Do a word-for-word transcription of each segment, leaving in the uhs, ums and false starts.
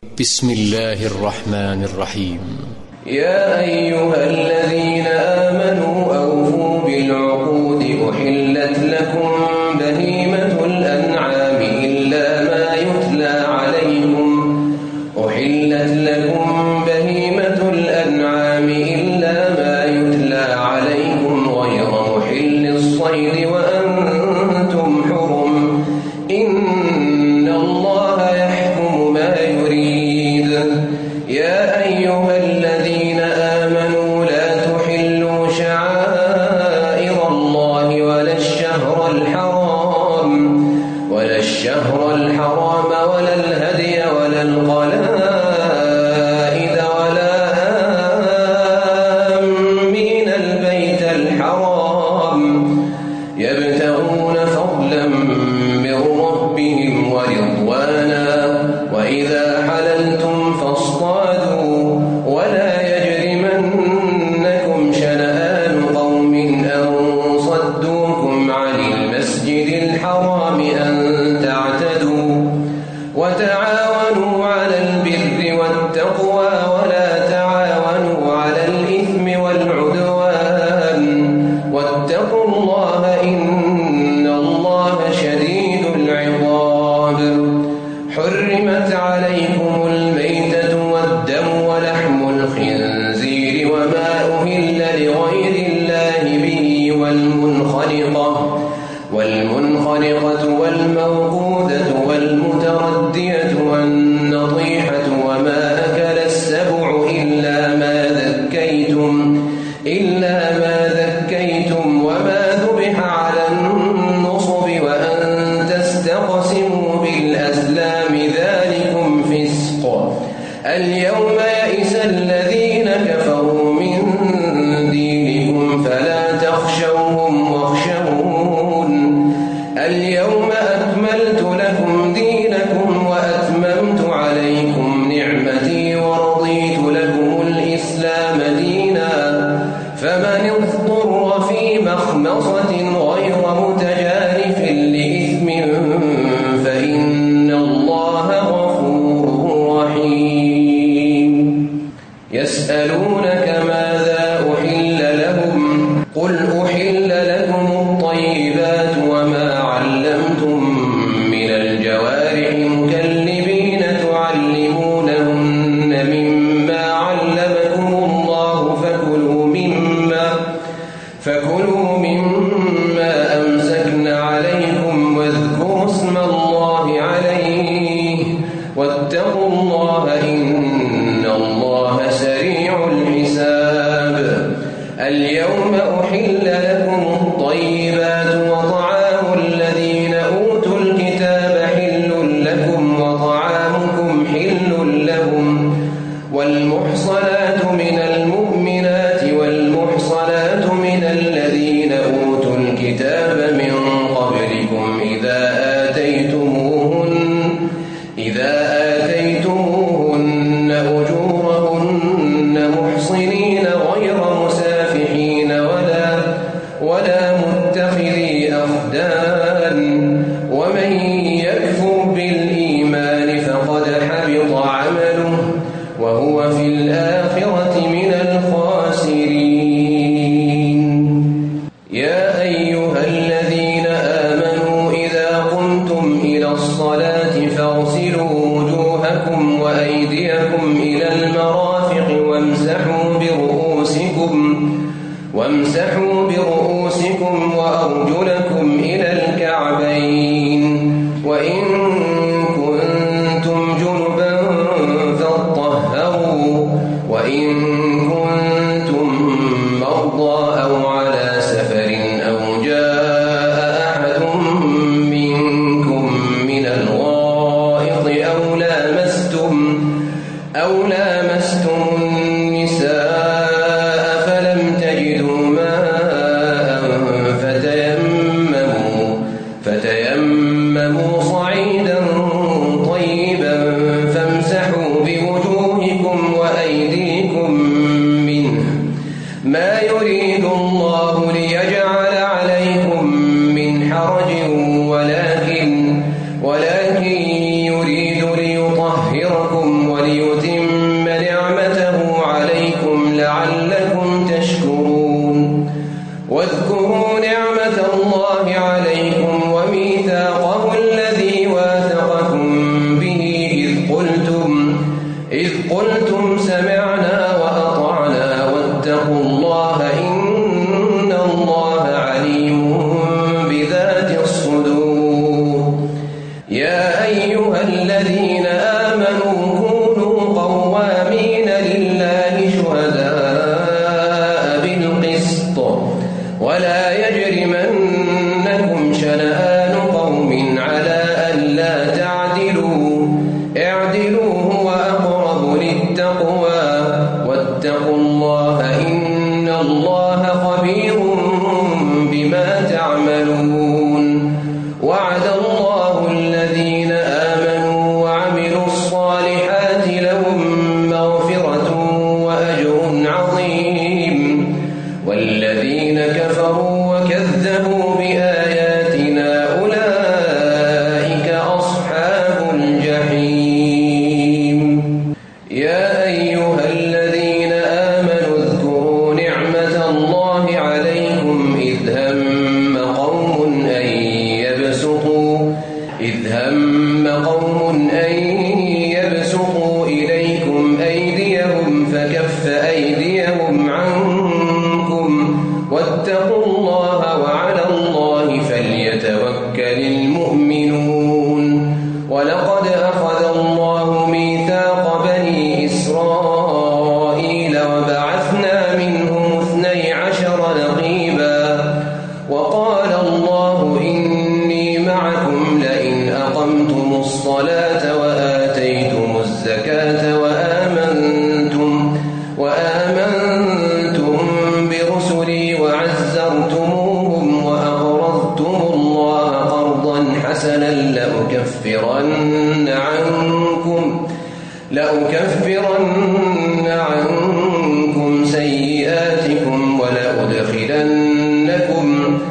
بسم الله الرحمن الرحيم. يا أيها الذين آمنوا أوفوا بالعقود أحلت لكم بهيمة الأنعام إلا ما يتلى عليكم أحلت لكم بهيمة الأنعام إلا ما يتلى عليكم غير محل الصيد وأنتم حرم إن الله يحكم ما يريد. يا أيها الذين آمنوا لا تحلوا شعائر الله ولا الشهر الحرام ولا الشهر الحرام ولا الهدي ولا القلائد ولا آمين البيت الحرام يبتغون فضلا من ربهم ورضوانا وإذا حللتم فاصطادوا ولا يجرمنكم شنآن قوم أن صدوكم عن المسجد الحرام أن تعتدوا وتعاونوا على البر والتقوى ولا تعاونوا على الإثم والعدوان واتقوا الله إن الله شديد العقاب. حرمت عليكم الميتة والدم ولحم الخنزير وما أهل لغير الله به والمنخنقة والمنخنقة والموقوذة والمتردية والنطيحة وما أكل السبع إلا ما ذكيتم إلا ما ذكيتم وما ذبح على النصب وأن تستقسموا بالأزلام ذلكم فسق. اليوم يئس الذين كفروا من دينكم فلا تخشوهم واخشون. اليوم أكملت لكم دينكم وأتممت عليكم نعمتي ورضيت لكم الإسلام دينا فمن اضطر في مخمصة غير متجانف لإثم فإن الله غفور رحيم. يسألونك ماذا أحل لهم قل أحل لكم الطيبات وما علمتم من الجوارح مكلبين تعلمونهن مما علمكم الله فكلوا مما فكلوا مما أمسكن عليكم واذكروا اسم الله عليه واتقوا الله إن الله سريع الحساب. اليوم أحل لكم الطيبات وطعام الذين أوتوا الكتاب حل لكم وطعامكم حل لهم والمحصنات من المؤمنات والمحصنات من الذين أوتوا الكتاب من قبلكم إذا آتيتموهن إذا آتيتموهن أجورهن محصنين غير مسافحين ولا ولا متخذي أخدان ومن يكفر بالإيمان فقد حبط عمله وهو في الآخرة من الخاسرين. يا أيها الذين آمنوا إذا قمتم إلى الصلاة فاغسلوا وجوهكم وأيديكم إلى المرافق وامسحوا برؤوسكم وامسحوا برؤوسكم وأرجلكم إلى الكعبين وإن كنتم جنبا فاطهروا وإن كنتم مرضى أو على سفر أو جاء أحد منكم من الغائط أو لامستم أو لامستم النساء فلم تجدوا ماء فتيمموا فتيمموا صعيدا طيبا فامسحوا بوجوهكم وأيديكم منه ما يريد الله ليجعل عليكم من حرج ولكن ولكن يريد ليطهركم ربكم وليتم نعمته عليكم لعلكم تشكرون واذكروا نعمة الله عليكم وميثاقه الذي واثقكم به إذ قلتم إذ قلتم سمعنا وأطعنا واتقوا الله إن الله عليم بذات الصدور يا أيها الذين آمنوا كونوا قوامين لله شهداء بالقسط ولا يجرمنكم شنآن قوم على ألا تعدلوا اعدلوا هو أقرب للتقوى واتقوا الله إن الله خبير بما تعملون وعد الله الذين آمنوا وعملوا الصالحات لهم مغفرة وأجر عظيم والذين كفروا وكذبوا بآياتنا أولئك أصحاب الجحيم يا أيها الذين آمنوا اذكروا نعمة الله عليكم إذ هم قوم أن يبسطوا إذ هم قوم أن يبسطوا إليكم أيديهم فكف أيديهم عنكم واتقوا الله وعلى الله فليتوكل المؤمنون ولقد أخذ الله ميثاق بني إسرائيل وبعثنا منهم اثني عشر نقيبا وقال الله إني معكم لئن أقمتم الصلاة وآتيتم الزكاة وآمنتم وآمنتم برسلي وعزرتموهم وأقرضتم الله قرضا حسنا لأكفرن عنكم لأكفرن عنكم سيئاتكم ولأدخلنكم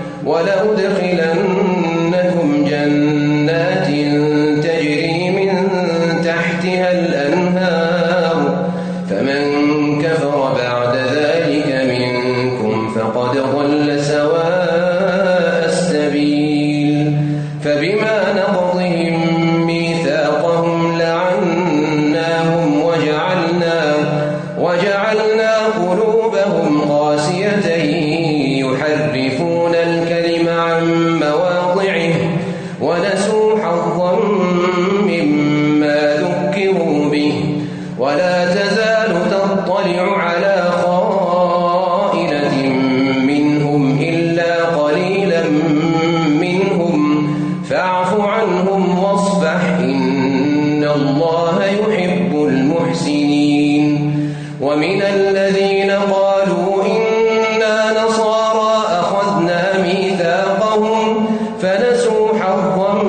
ولأدخلنكم جنات تجري من تحتها الأنهار فمن كفر بعد ذلك منكم فقد ضل سواء السبيل فبما نقضهم ميثاقهم لعناهم وجعلنا وجعلنا قلوبهم قاسية يحرفون الكلم عن مواضعه ونسوا حظا مما ذكروا به ولا تزال تطلع على خائنة منهم إلا قليلا منهم فاعف عنهم واصفح إن الله يحب المحسنين ومن الذين قالوا إنا نصارى أخذنا ميثاقهم فنسوا حظا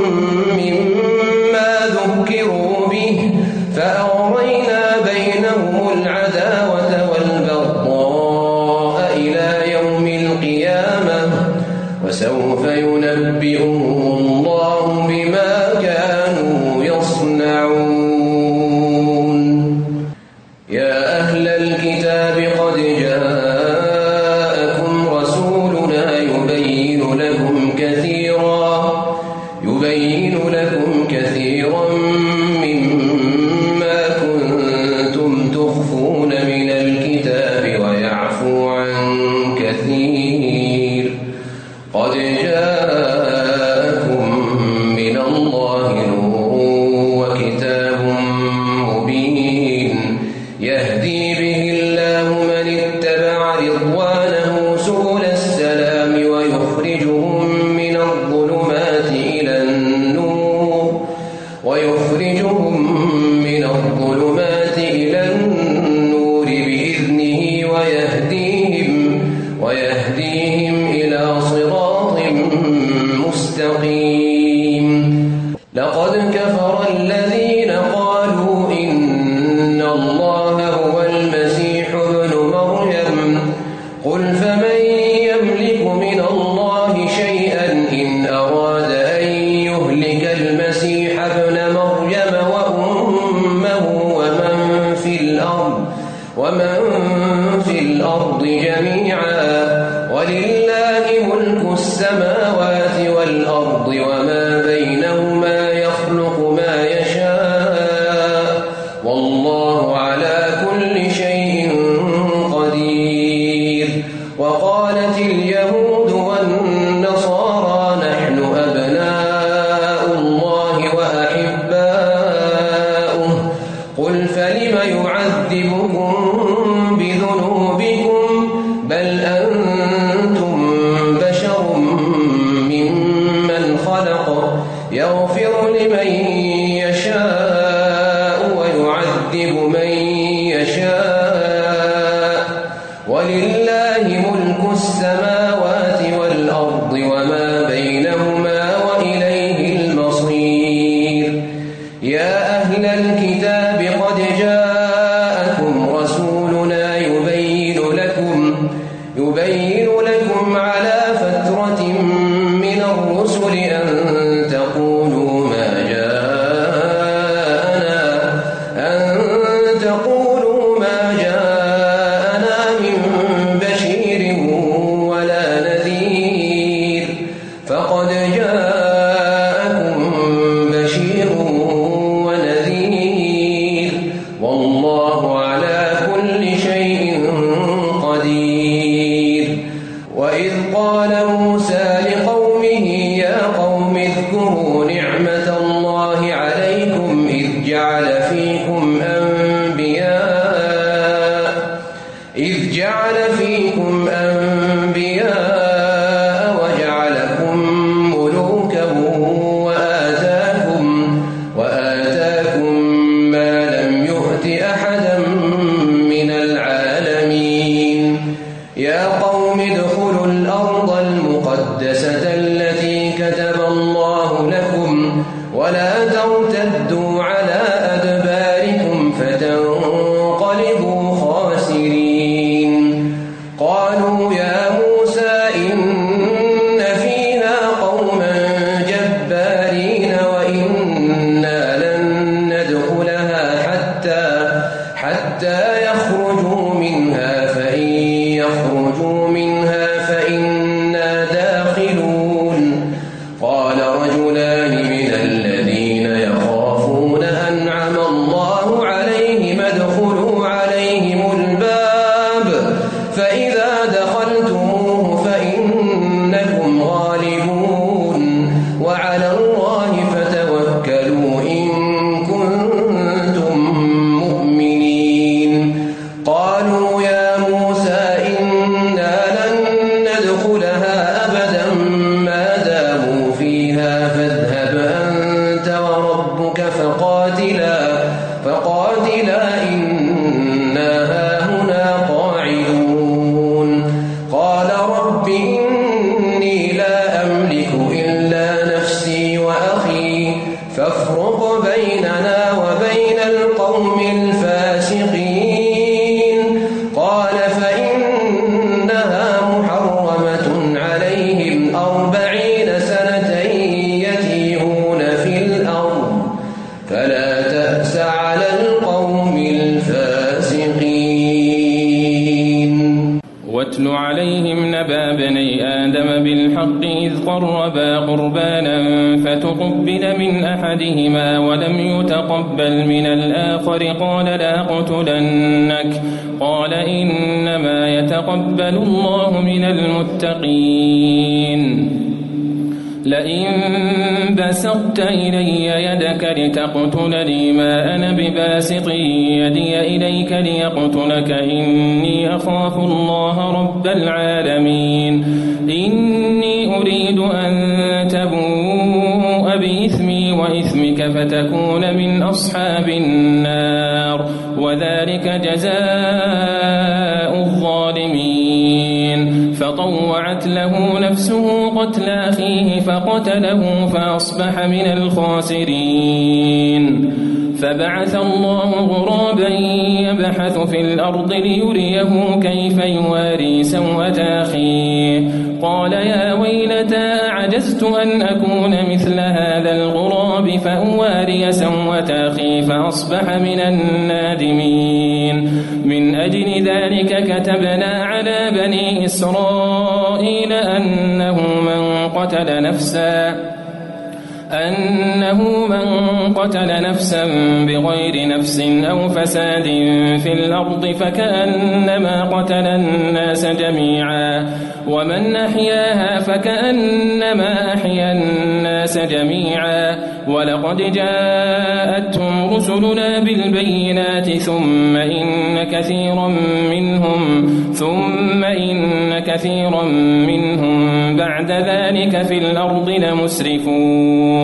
مما ذكروا به فأغرينا بينهم العداوة والبغضاء إلى يوم القيامة وسوف ينبئهم الله بما كانوا يصنعون يا أهل الكتاب قد ومن في الأرض جميعا ولله ملك السماوات والأرض وما بينهما يخلق ما يشاء والله على كل شيء قدير. وقالت اليهود والنصارى نحن أبناء الله وأحباؤه قل فلم يعذبكم بذنوبكم بل أنتم بشر ممن خلق يغفر لمن يشاء ويعذب من يشاء ولله ملك السماوات والأرض وما بينهما وإليه المصير. يا أهل الكتاب قد جاءكم رسولنا يبين لكم يبين لكم على فترة من الرسل أن تقولوا ما جاءنا أن تقولوا ما جاءنا من بشير ولا نذير فقد جاءكم بشير ونذير والله على كل شيء قدير. وإذ قال موسى لقومه يا قوم اذكروا نعمة الله عليكم إذ جعل فيكم أنبياء إذ جعل فيكم أنبياء وجعلكم ملوكا وآتاكم وآتاكم ما لم يؤت أحدا من العالمين. يا قوم ادخلوا الأرض المقدسة التي كتب الله لكم ولا ترتدوا على أدباركم فتنقلبوا خاسرين. قالوا يا موسى إن فيها قوما جبارين وإنا لن ندخلها حتى حتى يخرجوا منها فإن يخرجوا منها فإنا داخلون. قال رجلان من الذين يخافون أنعم الله عليهم ادخلوا عليهم الباب فإذا دخلتموه فإنكم غالبون وعلى الله فتوكلوا إن كنتم مؤمنين. قالوا يا موسى إنا لن ندخلها أبدا ما داموا فيها فاذهب أنت وربك فقاتلا فقاتلا إنا هاهنا قاعدون. قال رب إني لا أملك إلا نفسي وأخي فافرق بيننا وبين القوم الفاسقين. قال فإنها محرمة عليهم أربعين سنة يتيهون في الأرض فلا تأس على القوم الفاسقين. واتل عليهم نبأ بني آدم بالحق إذ قربا قربانا فتقبل من أحدهما ولم يتقبل من الآخر قال لأقتلنك قال إنما يتقبل الله من المتقين. لئن بسطت إلي يدك لتقتلني ما أنا بباسط يدي إليك ليقتلك إني أخاف الله رب العالمين. إني أريد أن تبوء بإثمي وإثمك فتكون من أصحاب النار وذلك جزاء الظالمين. فطوعت له نفسه قتل أخيه فقتله فأصبح من الخاسرين. فبعث الله غرابا يبحث في الأرض ليريه كيف يواري سوءة أخيه قال يا ويلتى أعجزت أن أكون مثل هذا الغراب فأواري سوءة أخي فأصبح من النادمين. من أجل ذلك كتبنا على بني إسرائيل أنه من قتل نفسا أنه من قتل نفسا بغير نفس أو فساد في الأرض فكأنما قتل الناس جميعا ومن أحياها فكأنما أحيا الناس جميعا ولقد جاءتهم رسلنا بالبينات ثم إن كثيرا منهم ثم إن كثيرا منهم بعد ذلك في الأرض لمسرفون.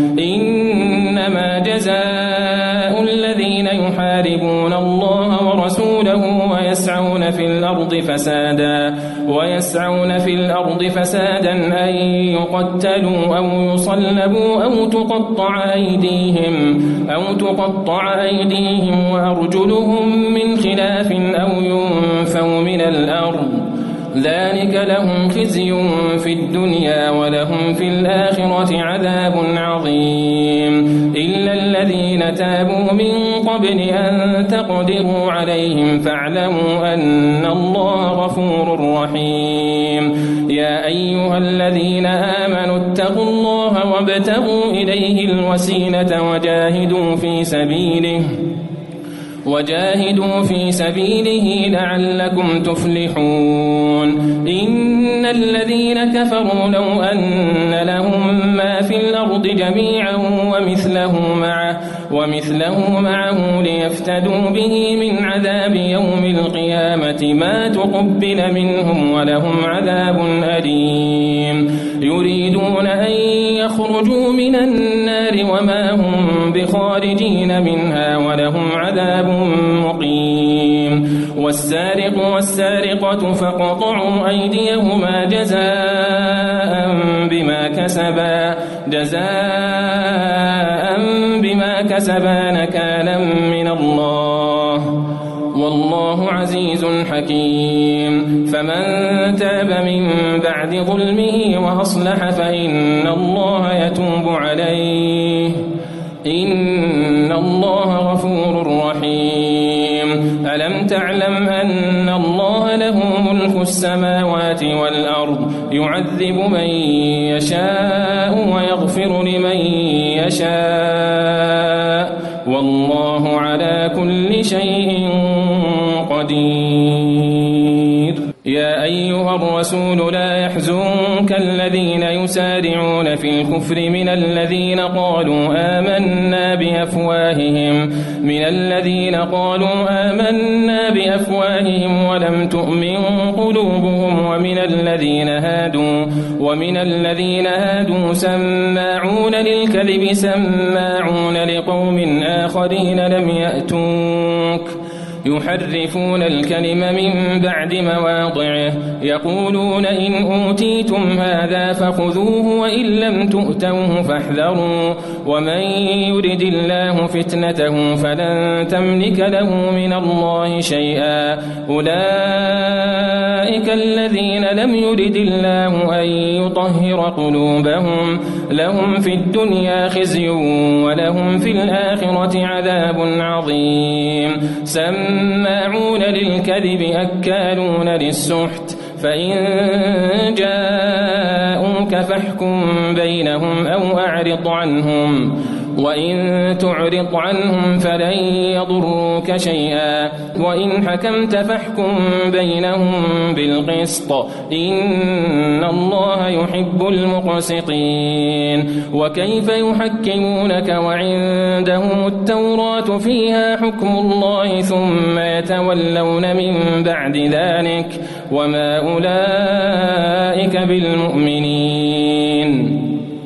إنما جزاء الذين يحاربون الله ورسوله ويسعون في الأرض فسادا ويسعون في الأرض فسادا أن يقتلوا أو يصلبوا أو تقطع أيديهم أو تقطع أيديهم وأرجلهم من خلاف أو ينفوا من الأرض ذلك لهم خزي في الدنيا ولهم في الآخرة عذاب عظيم. إلا الذين تابوا من قبل أن تقدروا عليهم فاعلموا أن الله غفور رحيم. يا أيها الذين آمنوا اتقوا الله وابتغوا إليه الوسيلة وجاهدوا في سبيله وجاهدوا في سبيله لعلكم تفلحون. إن الذين كفروا لو أن لهم ما في الأرض جميعا ومثله معه ومثله معه ليفتدوا به من عذاب يوم القيامة ما تقبل منهم ولهم عذاب أليم. يريدون أن يخرجوا من النار وما هم بخارجين منها ولهم عذاب مقيم. والسارق والسارقة فاقطعوا أيديهما جزاء بما كسبا جزاء بما كسبا نكالا من الله والله عزيز حكيم. فمن تاب من بعد ظلمه وأصلح فإن الله يتوب عليه إن الله غفور رحيم. ألم تعلم أن الله له ملك السماوات والأرض يعذب من يشاء ويغفر لمن يشاء والله على كل شيء قدير. يا أيها الرسول لا يحزنك الذين يسارعون في الكفر من الذين قالوا آمنا بأفواههم من الذين قالوا آمنا بأفواههم ولم تؤمن قلوبهم ومن الذين هادوا ومن الذين هادوا سماعون للكذب سماعون لقوم آخرين لم يأتوك يحرفون الكلم من بعد مواضعه يقولون إن أوتيتم هذا فخذوه وإن لم تؤتوه فاحذروا ومن يرد الله فتنته فلن تملك له من الله شيئا. أولئك الذين لم يرد الله أن يطهر قلوبهم لهم في الدنيا خزي ولهم في الآخرة عذاب عظيم. سماعون للكذب أكالون للسحت فإن جاءوك فاحكم بينهم أو أعرض عنهم وإن تعرض عنهم فلن يضروك شيئا وإن حكمت فاحكم بينهم بالقسط إن الله يحب المقسطين. وكيف يحكمونك وعندهم التوراة فيها حكم الله ثم يتولون من بعد ذلك وما أولئك بالمؤمنين.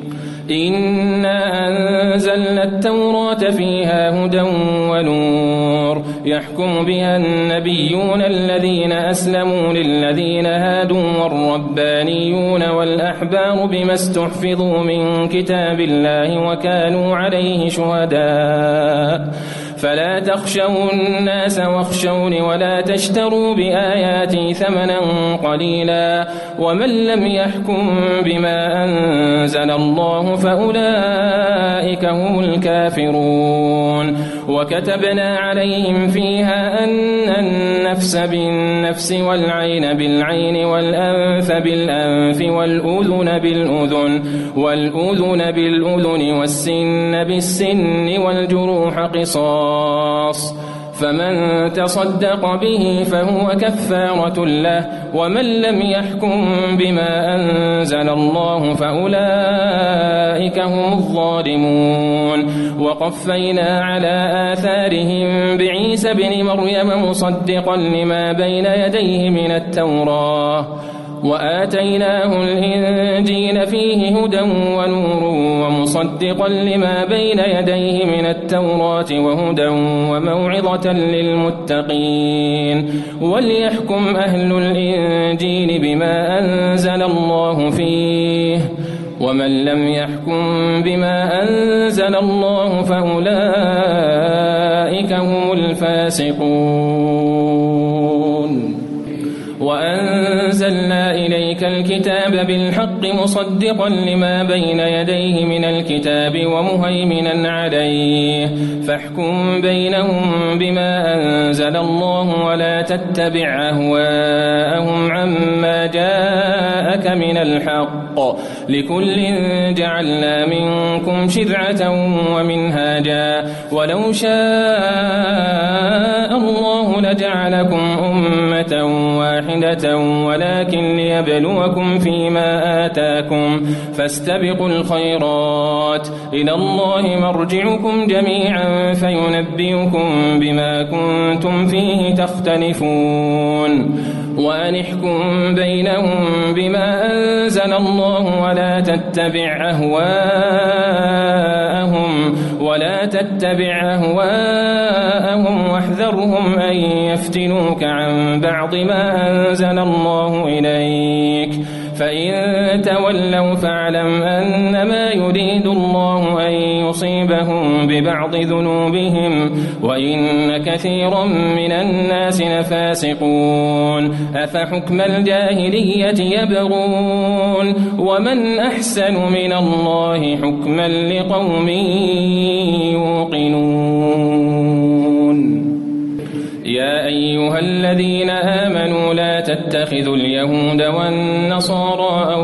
إنا أنزلنا التوراة فيها هدى ونور يحكم بها النبيون الذين أسلموا للذين هادوا والربانيون والأحبار بما استحفظوا من كتاب الله وكانوا عليه شهداء فلا تخشوا الناس واخشوني ولا تشتروا بآياتي ثمنا قليلا ومن لم يحكم بما أنزل الله فأولئك هم الكافرون وكتبنا عليهم فيها أن النفس بالنفس والعين بالعين والأنف بالأنف والأذن بالأذن والأذن بالأذن والسن بالسن والجروح قصاص فمن تصدق به فهو كفارة له ومن لم يحكم بما أنزل الله فأولئك هم الظالمون وقفينا على آثارهم بعيسى بن مريم مصدقا لما بين يديه من التوراة وآتيناه الإنجيل فيه هدى ونور ومصدقا لما بين يديه من التوراة وهدى وموعظة للمتقين وليحكم أهل الإنجيل بما أنزل الله فيه ومن لم يحكم بما أنزل الله فأولئك هم الفاسقون وأنزلنا إليك الكتاب بالحق مصدقا لما بين يديه من الكتاب ومهيمنا عليه فاحكم بينهم بما أنزل الله ولا تتبع أهواءهم عما جاءك من الحق لكل جعلنا منكم شرعة ومنهاجا ولو شاء الله لجعلكم أمة واحدة ولكن ليبلوكم فيما آتاكم فاستبقوا الخيرات إلى الله مرجعكم جميعا فينبئكم بما كنتم فيه تختلفون وأن احكم بينهم بما أنزل الله ولا تتبع أهواءهم ولا تتبع أهواءهم واحذرهم أن يفتنوك عن بعض ما أنزل الله إليك فإن تولوا فاعلم أنما يريد الله أن يصيبهم ببعض ذنوبهم وإن كثيرا من الناس لفاسقون أفحكم الجاهلية يبغون ومن أحسن من الله حكما لقوم يوقنون يا أيها الذين آمنوا لا تتخذوا اليهود والنصارى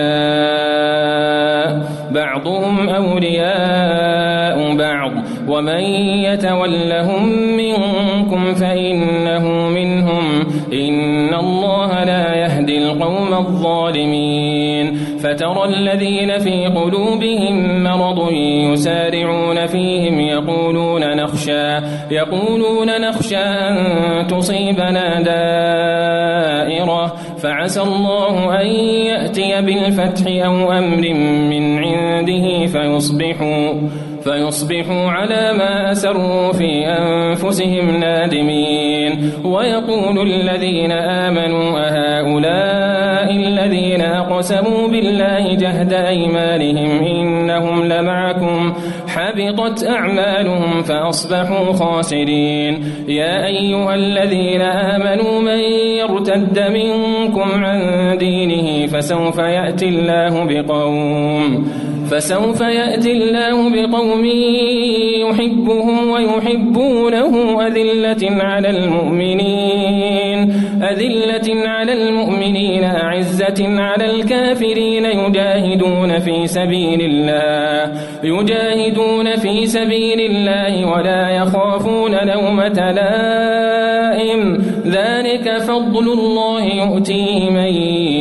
أولياء بعضهم أولياء بعض ومن يتولهم منكم فإنه منهم إن الله لا يهدي القوم الظالمين فترى الذين في قلوبهم مرض يسارعون فيهم يقولون نخشى يقولون نخشى أن تصيبنا دائرة فعسى الله أن يأتي بالفتح أو أمر من عنده فيصبحوا فيصبحوا على ما أسروا في أنفسهم نادمين ويقول الذين آمنوا أهؤلاء الذين أقسموا بالله جهد أيمانهم إنهم لمعكم حبطت أعمالهم فأصبحوا خاسرين يا أيها الذين آمنوا من يرتد منكم عن دينه فسوف يأتي الله بقوم فسوف يأتي الله بقوم يحبهم ويحبونه أذلة على المؤمنين أذلة على المؤمنين أعزة على الكافرين يجاهدون في سبيل الله يجاهدون في سبيل الله ولا يخافون لومة لائم ذلك فضل الله يؤتيه من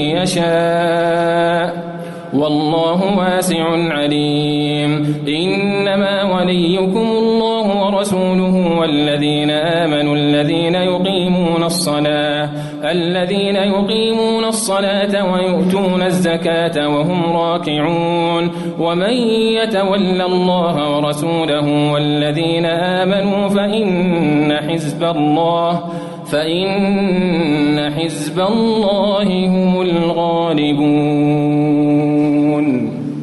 يشاء والله واسع عليم إنما وليكم الله ورسوله والذين آمنوا الذين يقيمون الصلاة الذين يقيمون الصلاة ويؤتون الزكاة وهم راكعون ومن يتول الله ورسوله والذين آمنوا فإن حزب الله فإن حزب الله هم الغالبون يا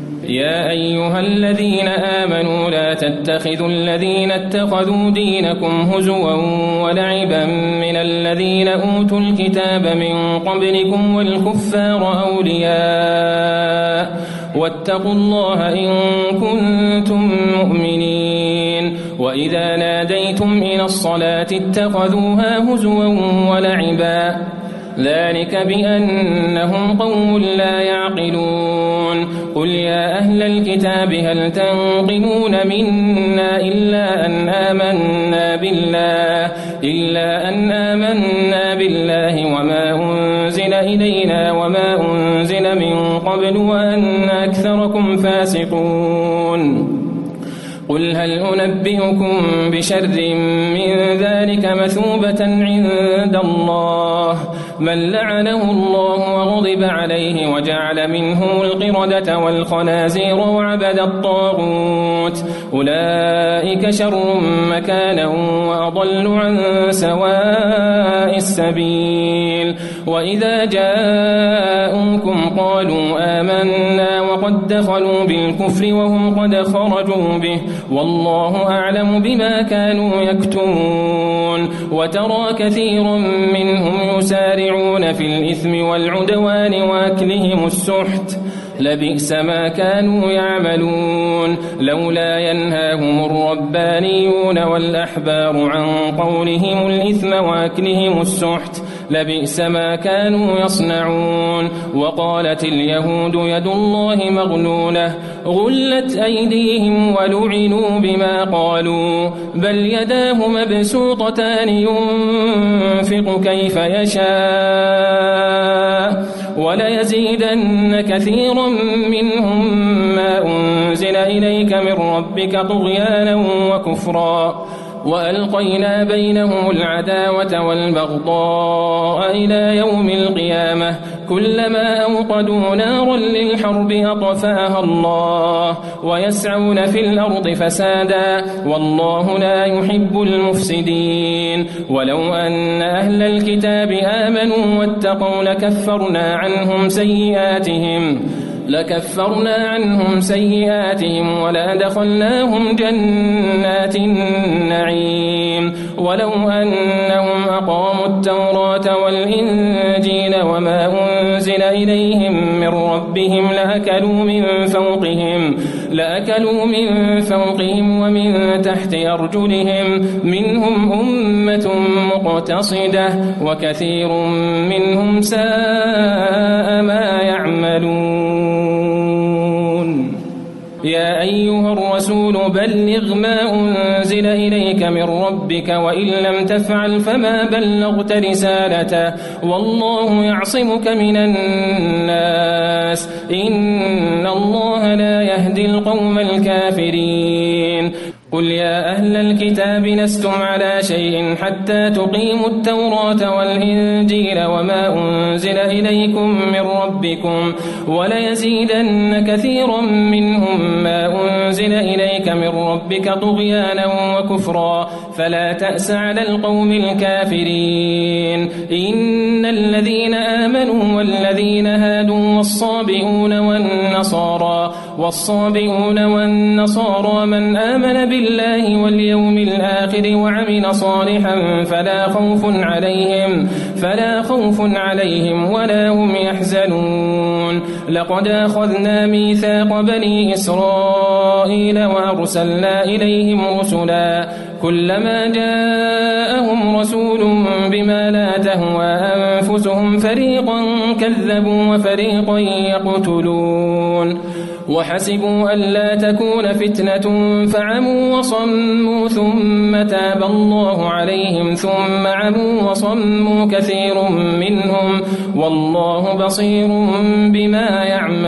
يا أيها الذين آمنوا لا تتخذوا الذين اتخذوا دينكم هزوا ولعبا من الذين أوتوا الكتاب من قبلكم والكفار أولياء واتقوا الله إن كنتم مؤمنين وإذا ناديتم إلى الصلاة اتخذوها هزوا ولعبا ذلك بأنهم قوم لا يعقلون قل يا أهل الكتاب هل تنقمون منا إلا أن آمنا بالله إلا أن آمنا بالله وما أنزل إلينا وما أنزل من قبل وأن أكثركم فاسقون قل هل أنبئكم بشر من ذلك مثوبة عند الله من لعنه الله وغضب عليه وجعل منهم القردة والخنازير وعبد الطاغوت أولئك شر مكانا وأضل عن سواء السبيل وإذا جاءوكم قالوا آمنا وقد دخلوا بالكفر وهم قد خرجوا به والله أعلم بما كانوا يكتمون وترى كثيرا منهم يسارعون في الإثم والعدوان وأكلهم السحت لبئس ما كانوا يعملون لولا ينهاهم الربانيون والأحبار عن قولهم الإثم وأكلهم السحت لبئس ما كانوا يصنعون وقالت اليهود يد الله مغلولة غلت أيديهم ولعنوا بما قالوا بل يداه مبسوطتان ينفق كيف يشاء وليزيدن كثيرا منهم ما أنزل إليك من ربك طغيانا وكفرا وألقينا بينهم العداوة والبغضاء إلى يوم القيامة كلما أوقدوا نارا للحرب أطفأها الله ويسعون في الأرض فسادا والله لا يحب المفسدين ولو أن أهل الكتاب آمنوا واتقوا لكفرنا عنهم سيئاتهم لكفرنا عنهم سيئاتهم ولأدخلناهم جنات النعيم ولو أنهم أقاموا التوراة والإنجيل وما أنزل إليهم من ربهم لأكلوا من فوقهم لأكلوا من فوقهم ومن تحت أرجلهم منهم أمة مقتصدة وكثير منهم ساء ما يعملون يا أيها الرسول بلغ ما أنزل إليك من ربك وإن لم تفعل فما بلغت رسالته والله يعصمك من الناس إن الله لا يهدي القوم الكافرين قل يا أهل الكتاب لستم على شيء حتى تقيموا التوراة والإنجيل وما أنزل إليكم من ربكم وليزيدن كثيرا منهم ما أنزل إليك من ربك طغيانا وكفرا فلا تأس على القوم الكافرين إن الذين آمنوا والذين هادوا والصابئون والنصارى والصابئون والنصارى من آمن بالله واليوم الآخر وعمل صالحا فلا خوف عليهم فلا خوف عليهم ولا هم يحزنون لقد أخذنا ميثاق بني إسرائيل وأرسلنا إليهم رسلا كلما جاءهم رسول بما لا تهوى أنفسهم فريقا كذبوا وفريقا يقتلون وحسبوا ألا تكون فتنة فعموا وصموا ثم تاب الله عليهم ثم عموا وصموا كثير منهم والله بصير بما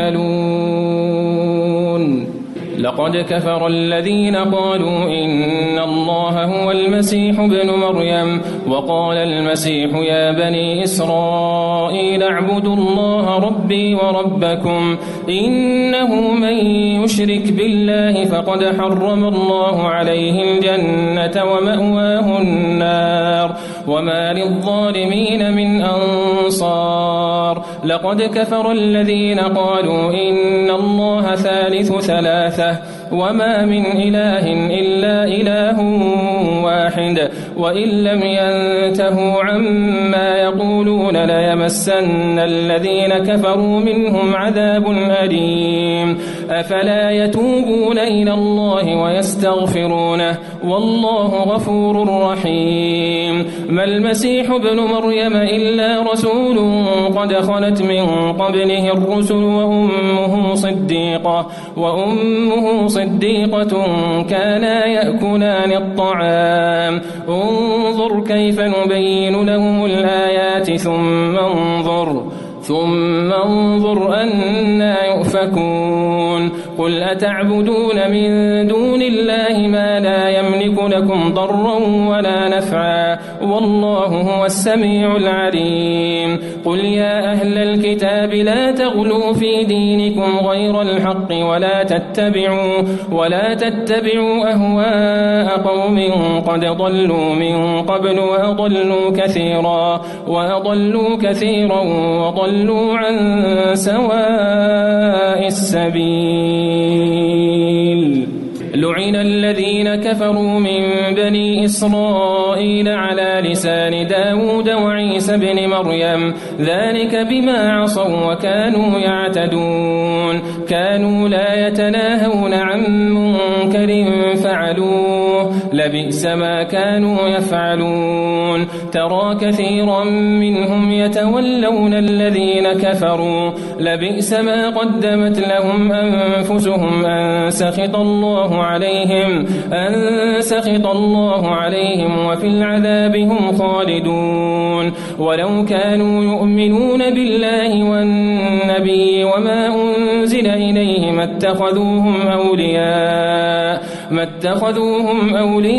يعملون لقد كفر الذين قالوا إن الله هو المسيح ابن مريم وقال المسيح يا بني إسرائيل اعبدوا الله ربي وربكم إنه من يشرك بالله فقد حرم الله عليه الجنة ومأواه النار وما للظالمين من أنصار لقد كفر الذين قالوا إن الله ثالث ثلاثة وما من إله إلا إله واحد وإن لم ينتهوا عما يقولون ليمسن الذين كفروا منهم عذاب أليم أفلا يتوبون إلى الله ويستغفرونه والله غفور رحيم ما المسيح ابن مريم إلا رسول قد خلت من قبله الرسل وأمه صديقة وأمه صديقة كانا يأكلان الطعام انظر كيف نبين لهم الآيات ثم انظر ثم انظر أنا يؤفكون قل أتعبدون من دون الله ما لا يملك لكم ضرا ولا نفعا والله هو السميع العليم قل يا أهل الكتاب لا تغلوا في دينكم غير الحق ولا تتبعوا ولا تتبعوا أهواء قوم قد ضلوا من قبل وأضلوا كثيرا وأضلوا كثيرا وضلوا عن سواء السبيل لعن الذين كفروا من بني إسرائيل على لسان داود وعيسى بن مريم ذلك بما عصوا وكانوا يعتدون كانوا لا يتناهون عن منكر فعلوه لبئس ما كانوا يفعلون ترى كثيرا منهم يتولون الذين كفروا لبئس ما قدمت لهم أنفسهم أن سخط الله عليهم أن سخط الله عليهم وفي العذاب هم خالدون ولو كانوا يؤمنون بالله والنبي وما أنزل إليه ما اتخذوهم أولياء ما اتخذوهم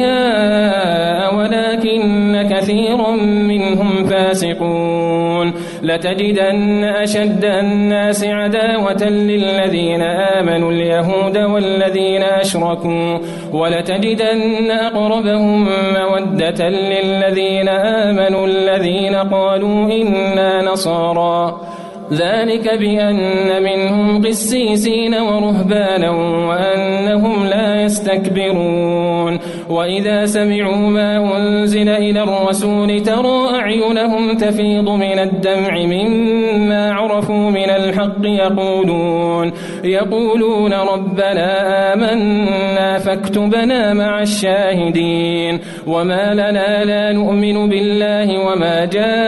أولياء ولكن كثيرا منهم فاسقون لتجدن أشد الناس عداوة للذين آمنوا اليهود والذين أشركوا ولتجدن أقربهم مودة للذين آمنوا الذين قالوا إنا نصارى ذلك بأن منهم قسيسين ورهبانا وأنهم لا يستكبرون وإذا سمعوا ما أنزل إلى الرسول ترى أعينهم تفيض من الدمع مما عرفوا من الحق يقولون يقولون ربنا آمنا فاكتبنا مع الشاهدين وما لنا لا نؤمن بالله وما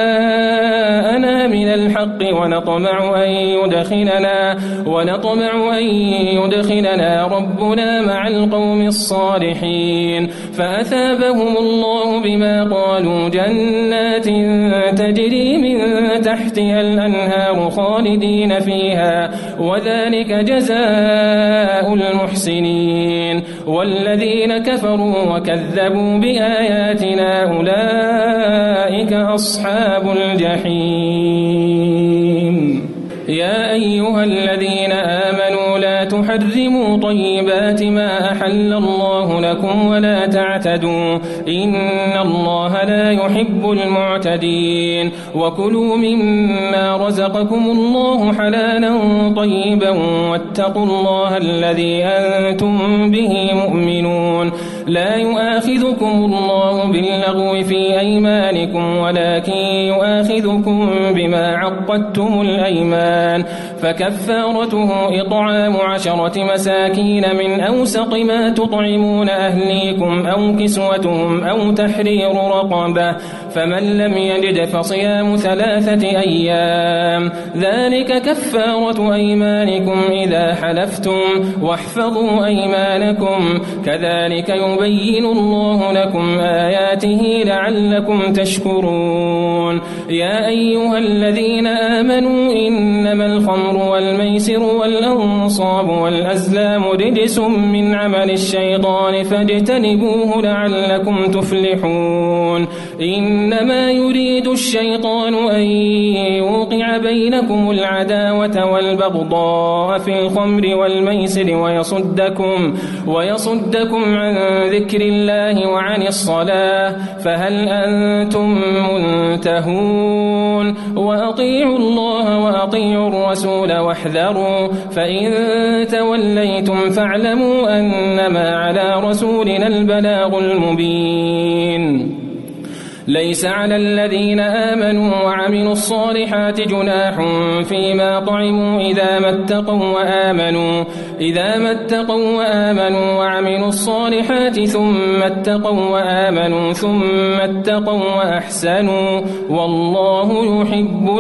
جاءنا من الحق ونطمع أن يدخلنا ونطمع أن يدخلنا ربنا مع القوم الصالحين فأثابهم الله بما قالوا جنات تجري من تحتها الأنهار خالدين فيها وذلك جزاء المحسنين والذين كفروا وكذبوا بآياتنا أولئك أصحاب الجحيم يا أيها الذين آمنوا لا تحرموا طيبات ما أحل الله لكم ولا تعتدوا إن الله لا يحب المعتدين وكلوا مما رزقكم الله حلالا طيبا واتقوا الله الذي أنتم به مؤمنون لا يؤاخذكم الله باللغو في أيمانكم ولكن يؤاخذكم بما عقدتم الأيمان فكفارته إطعام عشرة مساكين من أوسط ما تطعمون أهليكم أو كسوتهم أو تحرير رقبة فمن لم يجد فصيام ثلاثة أيام ذلك كفارة أيمانكم إذا حلفتم واحفظوا أيمانكم كذلك يبين الله لكم آياته لعلكم تشكرون يا أيها الذين آمنوا إنما الخمر والميسر والأنصاب والأزلام رجس من عمل الشيطان فاجتنبوه لعلكم تفلحون إن إنما يريد الشيطان أن يوقع بينكم العداوة والبغضاء في الخمر والميسر ويصدكم, ويصدكم عن ذكر الله وعن الصلاة فهل أنتم منتهون وأطيعوا الله وأطيعوا الرسول واحذروا فإن توليتم فاعلموا أنما على رسولنا البلاغ المبين. ليس على الذين آمنوا وعملوا الصالحات جناح فيما طعموا إذا ما اتقوا وآمنوا إذا ما اتقوا وآمنوا وعملوا الصالحات ثم اتقوا وآمنوا ثم اتقوا وأحسنوا والله يحب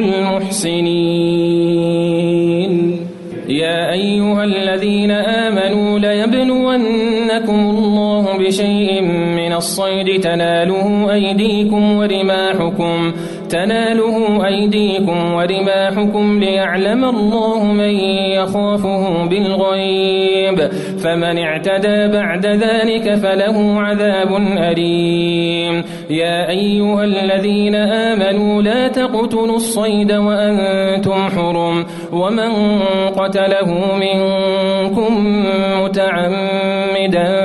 المحسنين. يا أيها الذين آمنوا ليبلونكم الله بشيء من الصيد تناله أيديكم ورماحكم تناله أيديكم ورماحكم ليعلم الله من يخافه بالغيب فمن اعتدى بعد ذلك فله عذاب أليم. يا أيها الذين آمنوا لا تقتلوا الصيد وأنتم حرم ومن قتله منكم متعمدا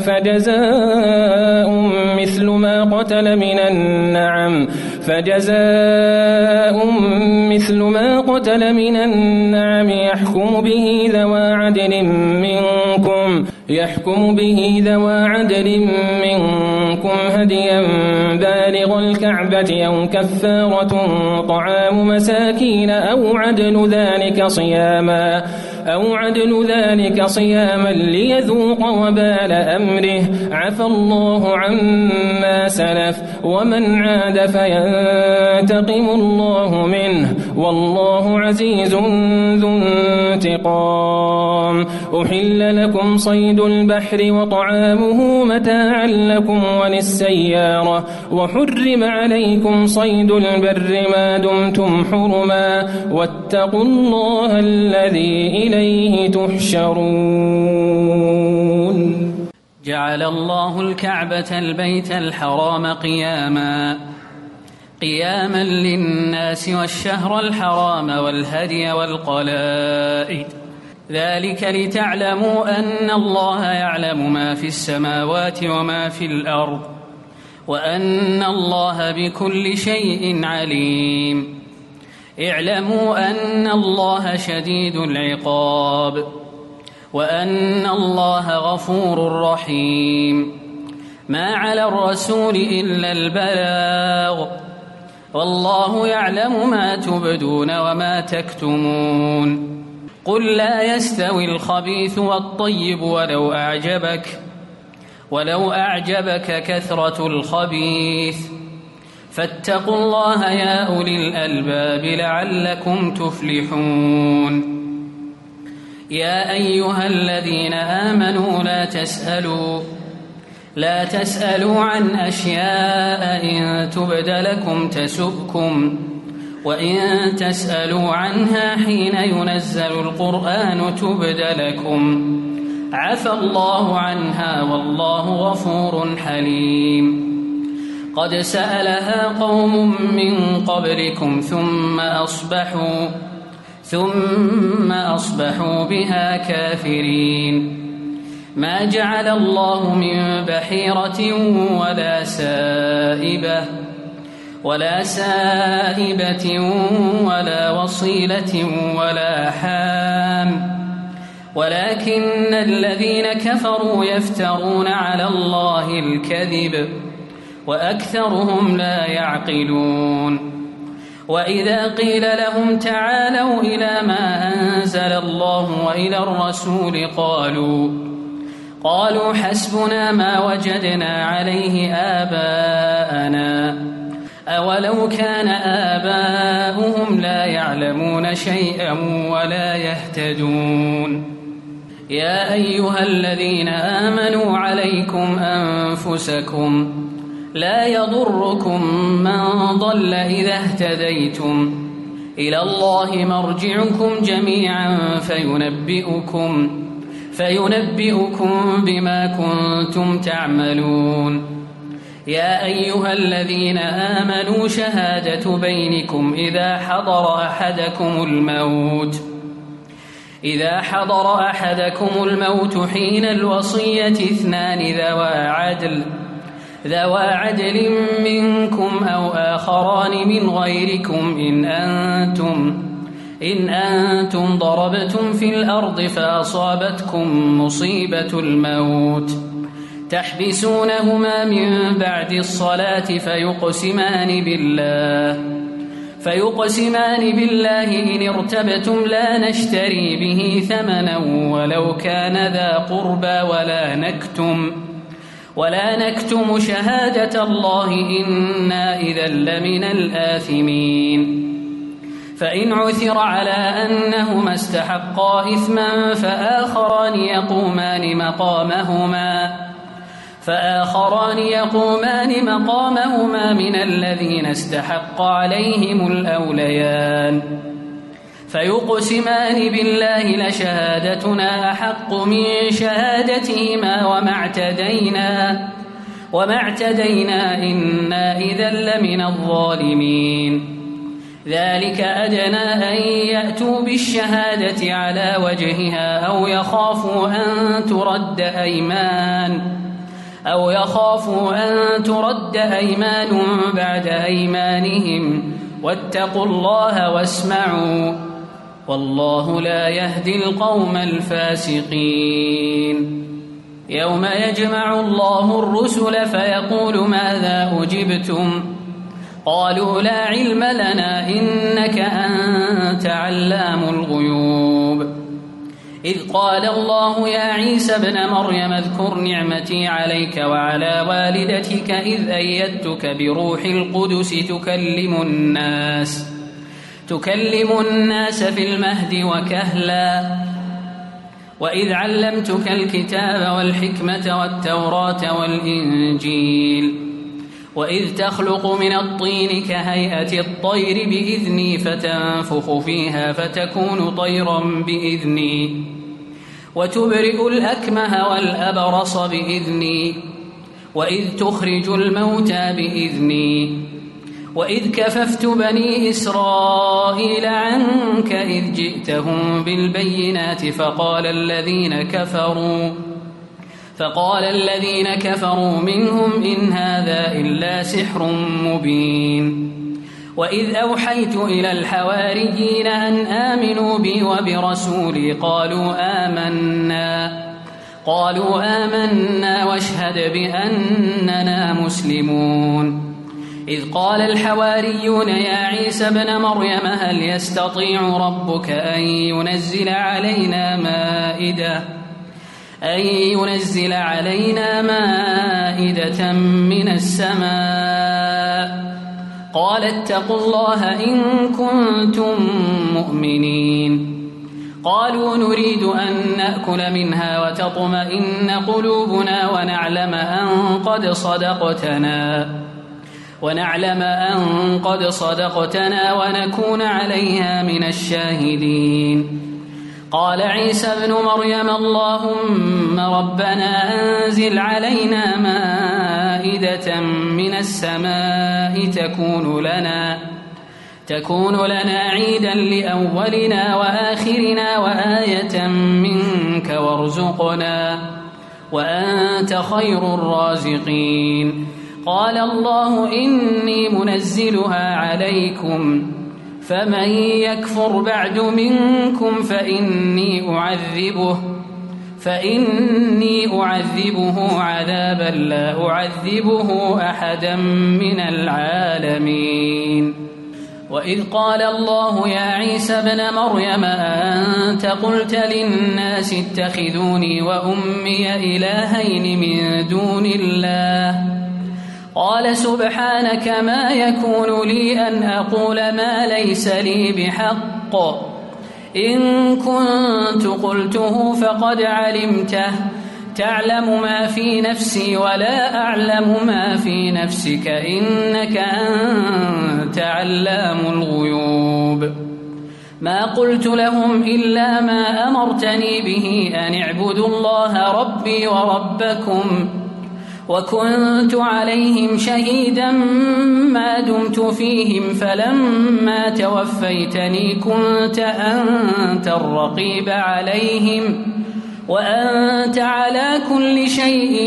فجزاء مثل ما قتل من النعم فجزاء مثل ما قتل من النعم يحكم به ذوى عدل منكم يحكم به ذوى عدل منكم هديا بالغ الكعبة أو كفارة طعام مساكين أو عدل ذلك صياما أو عدل ذلك صياما ليذوق وبال أمره عفى الله عما سلف ومن عاد فينتقم الله منه والله عزيز ذو انتقام. أحل لكم صيد البحر وطعامه متاعا لكم وللسيارة وحرم عليكم صيد البر ما دمتم حرما واتقوا الله الذي إليه تحشرون. جعل الله الكعبة البيت الحرام قياما قياما للناس والشهر الحرام والهدي والقلائد ذلك لتعلموا أن الله يعلم ما في السماوات وما في الأرض وأن الله بكل شيء عليم. اعلموا أن الله شديد العقاب وأن الله غفور رحيم. ما على الرسول إلا البلاغ والله يعلم ما تبدون وما تكتمون. قل لا يستوي الخبيث والطيب ولو أعجبك ولو أعجبك كثرة الخبيث فاتقوا الله يا أولي الألباب لعلكم تفلحون. يا أيها الذين آمنوا لا تسألوا لا تسألوا عن أشياء إن تبد لكم تسؤكم وإن تسألوا عنها حين ينزل القرآن تبد لكم عفى الله عنها والله غفور حليم. قد سألها قوم من قبلكم ثم أصبحوا ثم أصبحوا بها كافرين. ما جعل الله من بحيرة ولا سائبة ولا سائبة ولا وصيلة ولا حام ولكن الذين كفروا يفترون على الله الكذب وأكثرهم لا يعقلون. وإذا قيل لهم تعالوا إلى ما أنزل الله وإلى الرسول قالوا قالوا حسبنا ما وجدنا عليه آباءنا أولو كان آباؤهم لا يعلمون شيئا ولا يهتدون. يا أيها الذين آمنوا عليكم أنفسكم لا يضركم من ضل إذا اهتديتم إلى الله مرجعكم جميعا فينبئكم فينبئكم بما كنتم تعملون. يا أيها الذين آمنوا شهادة بينكم إذا حضر أحدكم الموت إذا حضر أحدكم الموت حين الوصية اثنان ذوى عدل ذوى عدل منكم أو آخران من غيركم إن أنتم إن أنتم ضربتم في الأرض فأصابتكم مصيبة الموت تحبسونهما من بعد الصلاة فيقسمان بالله فيقسمان بالله إن ارتبتم لا نشتري به ثمنا ولو كان ذا قربى ولا نكتم ولا نكتم شهادة الله إنا إذا لمن الآثمين فإن عثر على أنهما استحقا إثما فآخران يقومان مقامهما فآخران يقومان مقامهما من الذين استحق عليهم الأوليان فيقسمان بالله لشهادتنا أحق من شهادتهما وما اعتدينا وما اعتدينا إنا إذا لمن الظالمين ذلك أدنى أن يأتوا بالشهادة على وجهها أو يخافوا أن ترد أيمان أو يخافوا أن ترد أيمان بعد أيمانهم واتقوا الله واسمعوا والله لا يهدي القوم الفاسقين يوم يجمع الله الرسل فيقول ماذا أجبتم قالوا لا علم لنا إنك أنت علام الغيوب إذ قال الله يا عيسى ابن مريم اذكر نعمتي عليك وعلى والدتك إذ أيدتك بروح القدس تكلم الناس تكلم الناس في المهد وكهلا وإذ علمتك الكتاب والحكمة والتوراة والإنجيل وإذ تخلق من الطين كهيئة الطير بإذني فتنفخ فيها فتكون طيرا بإذني وتبرئ الأكمه والأبرص بإذني وإذ تخرج الموتى بإذني وإذ كففت بني إسرائيل عنك إذ جئتهم بالبينات فقال الذين كفروا فقال الذين كفروا منهم إن هذا إلا سحر مبين وإذ أوحيت إلى الحواريين أن آمنوا بي وبرسولي قالوا آمنا قالوا آمنا واشهد بأننا مسلمون إذ قال الحواريون يا عيسى ابن مريم هل يستطيع ربك أن ينزل علينا مائدة أن ينزل علينا مائدة من السماء قال اتقوا الله إن كنتم مؤمنين قالوا نريد أن نأكل منها وتطمئن قلوبنا ونعلم أن قد صدقتنا ونعلم أن قد صدقتنا ونكون عليها من الشاهدين قال عيسى ابن مريم اللهم ربنا أنزل علينا مائدة من السماء تكون لنا تكون لنا عيدا لأولنا وآخرنا وآية منك وارزقنا وأنت خير الرازقين قال الله إني منزلها عليكم فمن يكفر بعد منكم فإني أعذبه فإني أعذبه عذابا لا أعذبه أحدا من العالمين وإذ قال الله يا عيسى ابن مريم أنت قلت للناس اتخذوني وأمي إلهين من دون الله قال سبحانك ما يكون لي أن أقول ما ليس لي بحق إن كنت قلته فقد علمته تعلم ما في نفسي ولا أعلم ما في نفسك إنك أنت علام الغيوب ما قلت لهم إلا ما أمرتني به أن اعبدوا الله ربي وربكم وكنت عليهم شهيدا ما دمت فيهم فلما توفيتني كنت أنت الرقيب عليهم وأنت على كل شيء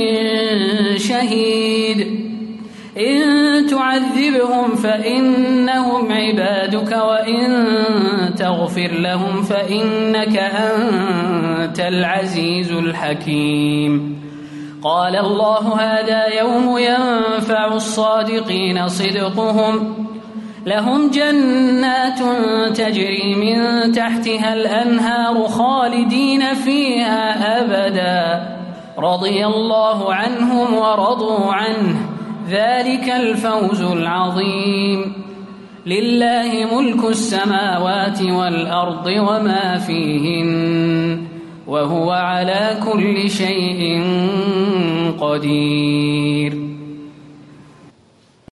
شهيد إن تعذبهم فإنهم عبادك وإن تغفر لهم فإنك أنت العزيز الحكيم. قال الله هذا يوم ينفع الصادقين صدقهم لهم جنات تجري من تحتها الأنهار خالدين فيها أبدا رضي الله عنهم ورضوا عنه ذلك الفوز العظيم. لله ملك السماوات والأرض وما فيهن وهو على كل شيء قدير.